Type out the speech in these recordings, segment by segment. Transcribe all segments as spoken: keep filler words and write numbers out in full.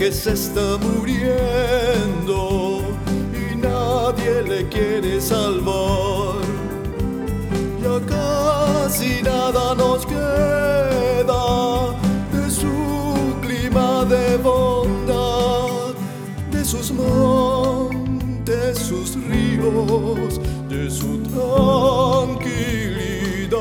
que se está muriendo y nadie le quiere salvar. Ya casi nada nos queda de su clima de bondad, de sus montes, sus ríos, de su tranquilidad.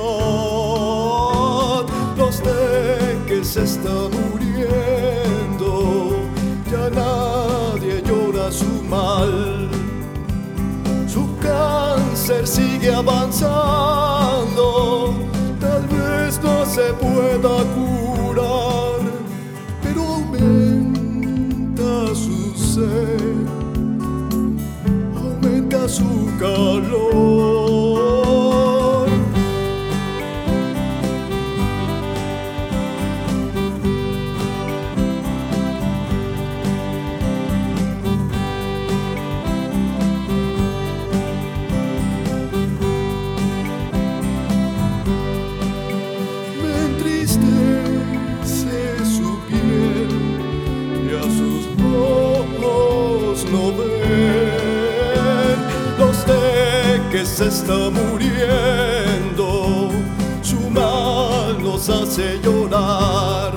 Los teques se están muriendo, ya nadie llora su mal. Su cáncer sigue avanzando, tal vez no se pueda curar, pero aumenta su sed, aumenta su calor. No ven los teques se está muriendo, su mal nos hace llorar.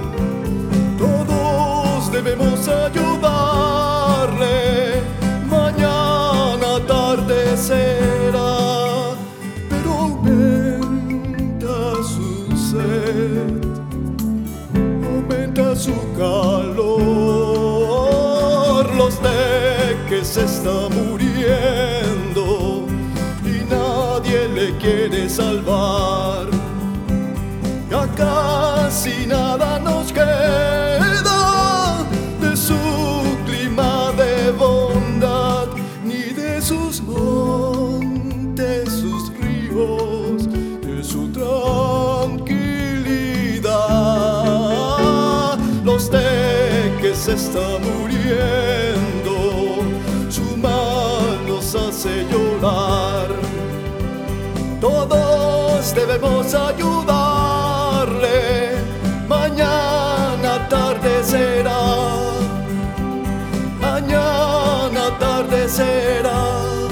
Todos debemos ayudarle, mañana atardecerá, pero aumenta su sed, aumenta su calor. Los teques se está muriendo y nadie le quiere salvar. Ya casi nada nos queda de su clima de bondad, ni de sus montes, sus ríos, de su tranquilidad. Los teques se está muriendo, su mal nos hace llorar. Todos debemos ayudarle, mañana atardecerá, mañana atardecerá.